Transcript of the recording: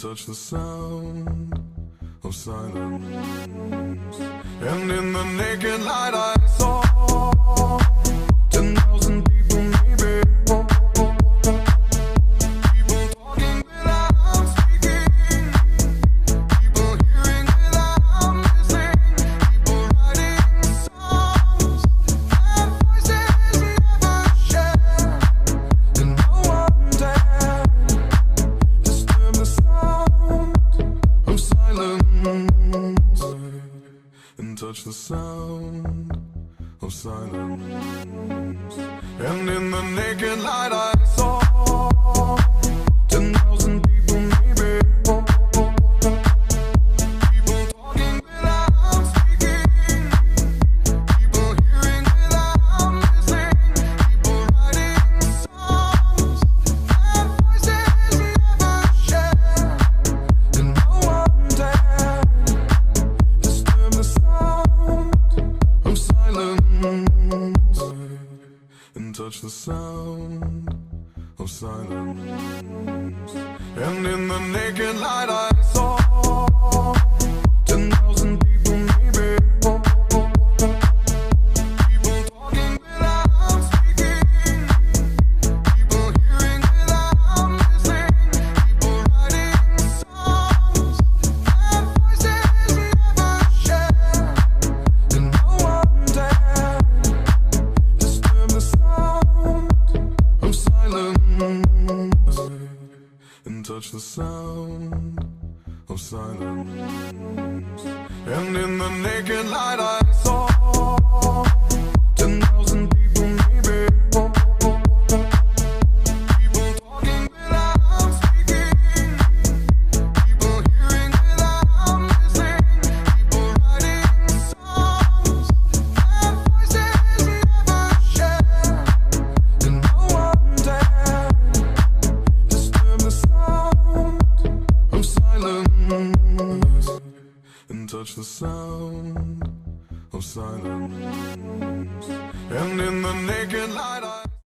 touch the sound of silence. And in the naked light I saw 10,000 people, maybe more. People talking without speaking, people hearing without listening, people writing songs that voices never share. And no one dared disturb the sound of silence, and touch the sound of silence. And in the naked light I saw 10,000 people, maybe more. People talking without speaking, people hearing without listening, people writing songs that voices never share. And no one dared disturb the sound of silence, and touch the sound of silence. And in the naked light I saw 10,000 people, maybe more. People talking without speaking, people hearing without listening, people writing songs that voices never share. And no one dared disturb the sound of silence, and touch the sound of silence. And in the naked light I saw 10,000 people, maybe more. People talking without speaking, people hearing without listening, people writing songs that voices never share. And no one dared disturb the sound of silence, and touch the sound of silence. And in the naked light I